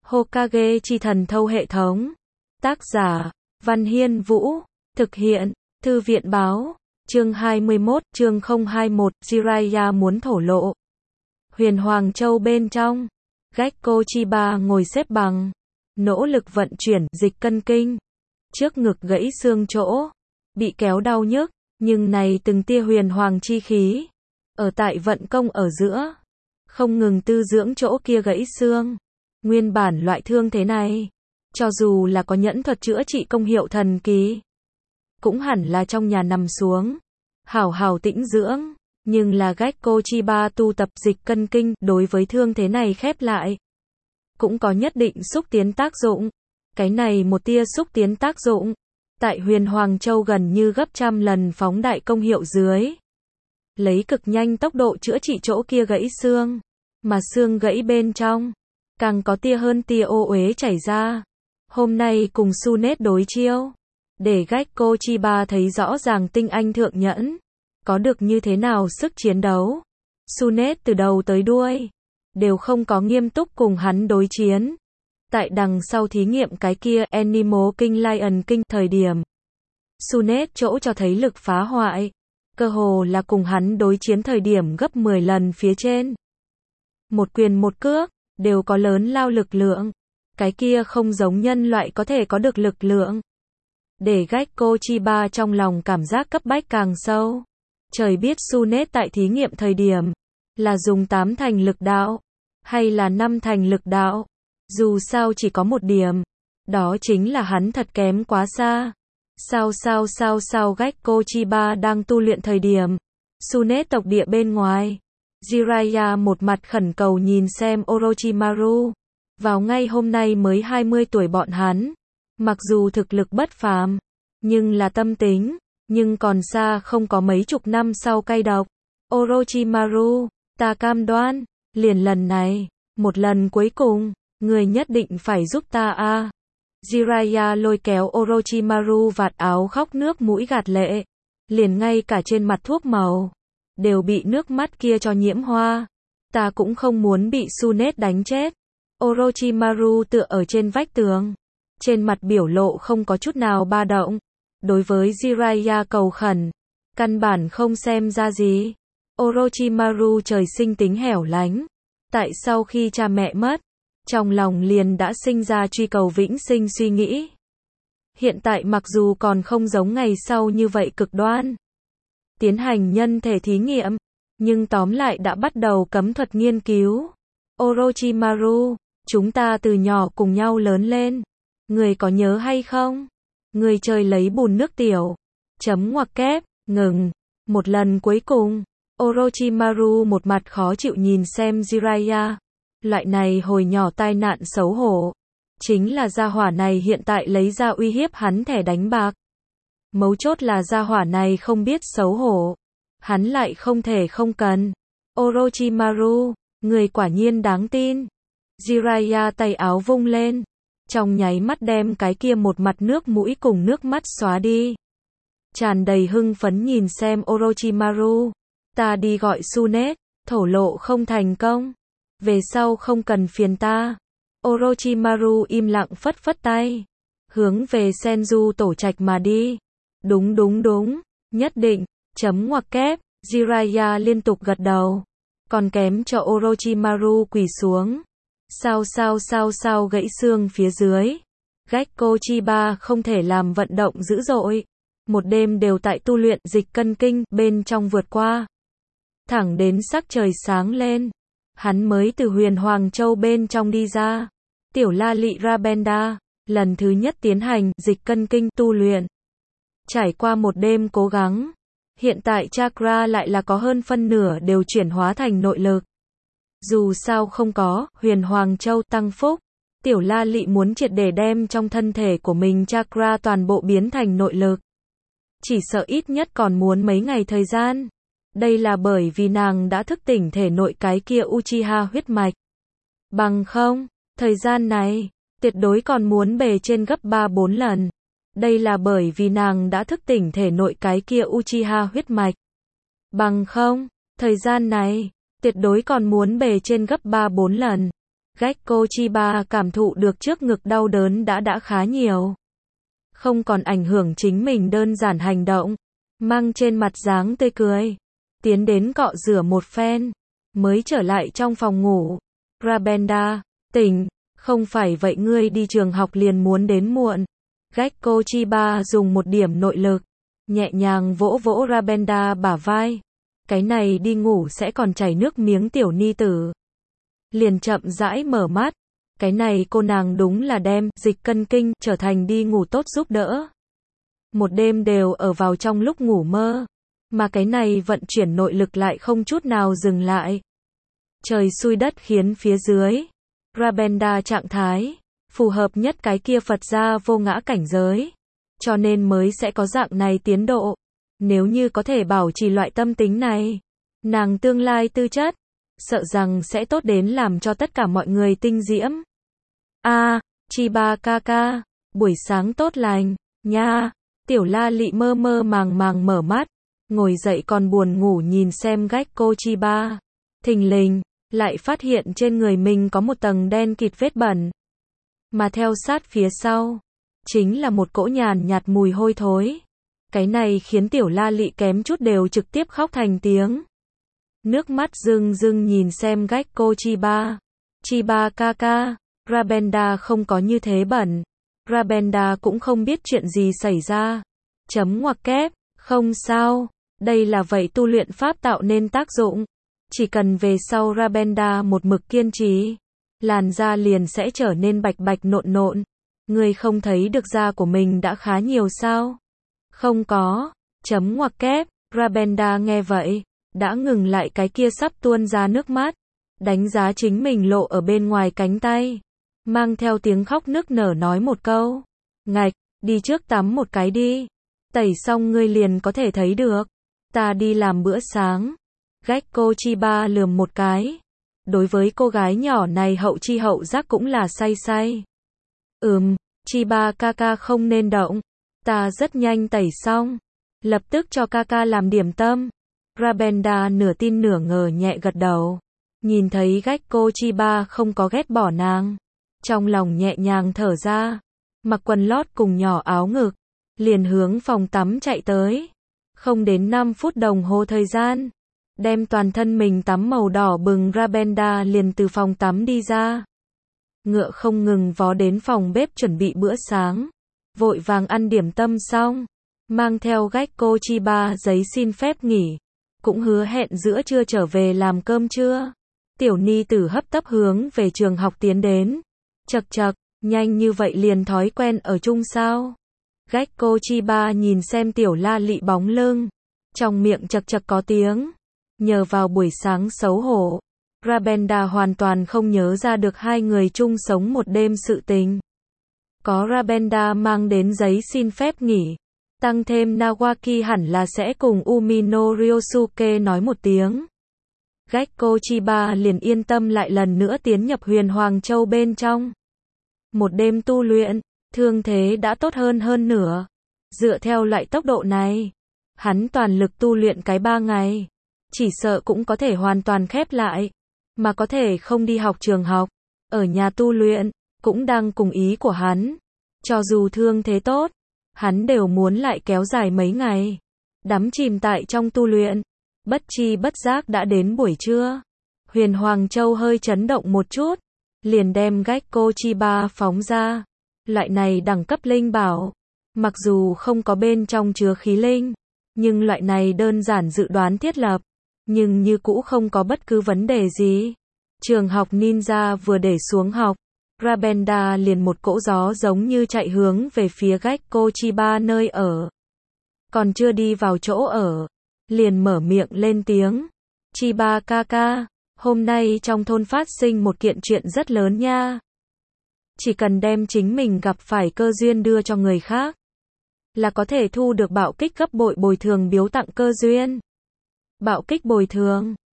Hokage chi thần thâu hệ thống. Tác giả, Văn Hiên Vũ. Thực hiện, Thư viện báo. Chương 21, chương 021, Jiraiya muốn thổ lộ. Huyền Hoàng Châu bên trong. Gekko Chiba ngồi xếp bằng. Nỗ lực vận chuyển dịch cân kinh. Trước ngực gãy xương chỗ. Bị kéo đau nhức. Nhưng này từng tia huyền hoàng chi khí. Ở tại vận công ở giữa. Không ngừng tư dưỡng chỗ kia gãy xương. Nguyên bản loại thương thế này. Cho dù là có nhẫn thuật chữa trị công hiệu thần kỳ. Cũng hẳn là trong nhà nằm xuống. Hảo hảo tĩnh dưỡng. Nhưng là Gekko Chiba tu tập dịch cân kinh đối với thương thế này khép lại. Cũng có nhất định xúc tiến tác dụng. Cái này một tia xúc tiến tác dụng. Tại Huyền Hoàng Châu gần như gấp trăm lần phóng đại công hiệu dưới. Lấy cực nhanh tốc độ chữa trị chỗ kia gãy xương. Mà xương gãy bên trong. Càng có tia hơn tia ô uế chảy ra. Hôm nay cùng Sunet đối chiêu. Để Gekko Chiba thấy rõ ràng tinh anh thượng nhẫn. Có được như thế nào sức chiến đấu. Sunet từ đầu tới đuôi. Đều không có nghiêm túc cùng hắn đối chiến. Tại đằng sau thí nghiệm cái kia Animal King Lion King thời điểm. Sunet chỗ cho thấy lực phá hoại. Cơ hồ là cùng hắn đối chiến thời điểm gấp 10 lần phía trên. Một quyền một cước, đều có lớn lao lực lượng. Cái kia không giống nhân loại có thể có được lực lượng. Để Gekko Chiba trong lòng cảm giác cấp bách càng sâu. Trời biết Sunet tại thí nghiệm thời điểm. Là dùng 8 thành lực đạo. Hay là 5 thành lực đạo. Dù sao chỉ có một điểm. Đó chính là hắn thật kém quá xa. Sao Gekko Chiba đang tu luyện thời điểm. Sunet tộc địa bên ngoài. Jiraiya một mặt khẩn cầu nhìn xem Orochimaru. Vào ngay hôm nay mới 20 tuổi bọn hắn. Mặc dù thực lực bất phàm. Nhưng là tâm tính. Nhưng còn xa không có mấy chục năm sau cay độc. Orochimaru, ta cam đoan. Liền lần này. Một lần cuối cùng. Người nhất định phải giúp ta a. Jiraiya lôi kéo Orochimaru vạt áo khóc nước mũi gạt lệ. Liền ngay cả trên mặt thuốc màu. Đều bị nước mắt kia cho nhiễm hoa. Ta cũng không muốn bị Sunet đánh chết. Orochimaru tựa ở trên vách tường. Trên mặt biểu lộ không có chút nào ba động. Đối với Jiraiya cầu khẩn. Căn bản không xem ra gì. Orochimaru trời sinh tính hẻo lánh. Tại sau khi cha mẹ mất. Trong lòng liền đã sinh ra truy cầu vĩnh sinh suy nghĩ. Hiện tại mặc dù còn không giống ngày sau như vậy cực đoan. Tiến hành nhân thể thí nghiệm. Nhưng tóm lại đã bắt đầu cấm thuật nghiên cứu. Orochimaru, chúng ta từ nhỏ cùng nhau lớn lên. Người có nhớ hay không? Người chơi lấy bùn nước tiểu. Chấm ngoặc kép, ngừng. Một lần cuối cùng. Orochimaru một mặt khó chịu nhìn xem Jiraiya. Loại này hồi nhỏ tai nạn xấu hổ. Chính là gia hỏa này hiện tại lấy ra uy hiếp hắn thẻ đánh bạc. Mấu chốt là gia hỏa này không biết xấu hổ. Hắn lại không thể không cần. Orochimaru, người quả nhiên đáng tin. Jiraiya tay áo vung lên. Trong nháy mắt đem cái kia một mặt nước mũi cùng nước mắt xóa đi. Tràn đầy hưng phấn nhìn xem Orochimaru. Ta đi gọi Sunet, thổ lộ không thành công. Về sau không cần phiền ta. Orochimaru im lặng phất phất tay. Hướng về Senju tổ trạch mà đi. Đúng, nhất định, chấm ngoặc kép. Jiraiya liên tục gật đầu. Còn kém cho Orochimaru quỳ xuống. Sao gãy xương phía dưới. Gekko Chiba không thể làm vận động dữ dội. Một đêm đều tại tu luyện dịch cân kinh bên trong vượt qua. Thẳng đến sắc trời sáng lên. Hắn mới từ Huyền Hoàng Châu bên trong đi ra. Tiểu La Lị Rabenda, lần thứ nhất tiến hành dịch cân kinh tu luyện. Trải qua một đêm cố gắng. Hiện tại chakra lại là có hơn phân nửa đều chuyển hóa thành nội lực. Dù sao không có Huyền Hoàng Châu tăng phúc. Tiểu La Lị muốn triệt để đem trong thân thể của mình chakra toàn bộ biến thành nội lực. Chỉ sợ ít nhất còn muốn mấy ngày thời gian. Đây là bởi vì nàng đã thức tỉnh thể nội cái kia Uchiha huyết mạch. Bằng không, thời gian này, tuyệt đối còn muốn bề trên gấp 3-4 lần. Đây là bởi vì nàng đã thức tỉnh thể nội cái kia Uchiha huyết mạch. Bằng không, thời gian này, tuyệt đối còn muốn bề trên gấp 3-4 lần. Gekko Chiba cảm thụ được trước ngực đau đớn đã khá nhiều. Không còn ảnh hưởng chính mình đơn giản hành động. Mang trên mặt dáng tươi cười. Tiến đến cọ rửa một phen. Mới trở lại trong phòng ngủ. Rabenda, tỉnh. Không phải vậy ngươi đi trường học liền muốn đến muộn. Gekko Chiba dùng một điểm nội lực. Nhẹ nhàng vỗ vỗ Rabenda bả vai. Cái này đi ngủ sẽ còn chảy nước miếng tiểu ni tử. Liền chậm rãi mở mắt. Cái này cô nàng đúng là đem dịch cân kinh trở thành đi ngủ tốt giúp đỡ. Một đêm đều ở vào trong lúc ngủ mơ. Mà cái này vận chuyển nội lực lại không chút nào dừng lại. Trời xui đất khiến phía dưới. Rabenda trạng thái. Phù hợp nhất cái kia Phật gia vô ngã cảnh giới. Cho nên mới sẽ có dạng này tiến độ. Nếu như có thể bảo trì loại tâm tính này. Nàng tương lai tư chất. Sợ rằng sẽ tốt đến làm cho tất cả mọi người tinh diễm. Chiba ca, buổi sáng tốt lành, nha. Tiểu La Lị mơ mơ màng mở mắt, ngồi dậy còn buồn ngủ nhìn xem Gekko Chiba. Thình lình, lại phát hiện trên người mình có một tầng đen kịt vết bẩn. Mà theo sát phía sau, chính là một cỗ nhàn nhạt mùi hôi thối. Cái này khiến Tiểu La Lị kém chút đều trực tiếp khóc thành tiếng. Nước mắt rưng rưng nhìn xem Gekko Chiba. Chiba ca, Rabenda không có như thế bẩn. Rabenda cũng không biết chuyện gì xảy ra. Chấm ngoặc kép, không sao. Đây là vậy tu luyện pháp tạo nên tác dụng. Chỉ cần về sau Rabenda một mực kiên trì, làn da liền sẽ trở nên bạch bạch nộn nộn. Ngươi không thấy được da của mình đã khá nhiều sao? Không có. Chấm ngoặc kép, Rabenda nghe vậy, đã ngừng lại cái kia sắp tuôn ra nước mắt. Đánh giá chính mình lộ ở bên ngoài cánh tay. Mang theo tiếng khóc nức nở nói một câu. Ngạch, đi trước tắm một cái đi. Tẩy xong ngươi liền có thể thấy được. Ta đi làm bữa sáng. Gekko Chiba lườm một cái. Đối với cô gái nhỏ này hậu chi hậu giác cũng là say say. Chiba ca không nên động. Ta rất nhanh tẩy xong. Lập tức cho ca làm điểm tâm. Rabenda nửa tin nửa ngờ nhẹ gật đầu. Nhìn thấy Gekko Chiba không có ghét bỏ nàng. Trong lòng nhẹ nhàng thở ra. Mặc quần lót cùng nhỏ áo ngực. Liền hướng phòng tắm chạy tới. Không đến 5 phút đồng hồ thời gian. Đem toàn thân mình tắm màu đỏ bừng Rabenda liền từ phòng tắm đi ra. Ngựa không ngừng vó đến phòng bếp chuẩn bị bữa sáng. Vội vàng ăn điểm tâm xong. Mang theo Gekko Chiba giấy xin phép nghỉ. Cũng hứa hẹn giữa trưa trở về làm cơm trưa. Tiểu ni tử hấp tấp hướng về trường học tiến đến. Chậc, nhanh như vậy liền thói quen ở chung sao? Gekko Chiba nhìn xem Tiểu La Lị bóng lưng. Trong miệng chậc có tiếng. Nhờ vào buổi sáng xấu hổ. Rabenda hoàn toàn không nhớ ra được hai người chung sống một đêm sự tình. Có Rabenda mang đến giấy xin phép nghỉ. Tăng thêm Nawaki hẳn là sẽ cùng Umino Ryosuke nói một tiếng. Gekko Chiba liền yên tâm lại lần nữa tiến nhập Huyền Hoàng Châu bên trong. Một đêm tu luyện, thương thế đã tốt hơn nửa. Dựa theo loại tốc độ này, hắn toàn lực tu luyện cái 3 ngày. Chỉ sợ cũng có thể hoàn toàn khép lại. Mà có thể không đi học trường học. Ở nhà tu luyện, cũng đang cùng ý của hắn. Cho dù thương thế tốt, hắn đều muốn lại kéo dài mấy ngày. Đắm chìm tại trong tu luyện. Bất chi bất giác đã đến buổi trưa. Huyền Hoàng Châu hơi chấn động một chút. Liền đem Gekko Chiba phóng ra. Loại này đẳng cấp linh bảo. Mặc dù không có bên trong chứa khí linh. Nhưng loại này đơn giản dự đoán thiết lập. Nhưng như cũ không có bất cứ vấn đề gì. Trường học ninja vừa để xuống học. Rabenda liền một cỗ gió giống như chạy hướng về phía Gekko Chiba nơi ở. Còn chưa đi vào chỗ ở. Liền mở miệng lên tiếng. Chiba ca, hôm nay trong thôn phát sinh một kiện chuyện rất lớn nha. Chỉ cần đem chính mình gặp phải cơ duyên đưa cho người khác. Là có thể thu được bạo kích gấp bội bồi thường biếu tặng cơ duyên. Bạo kích bồi thường.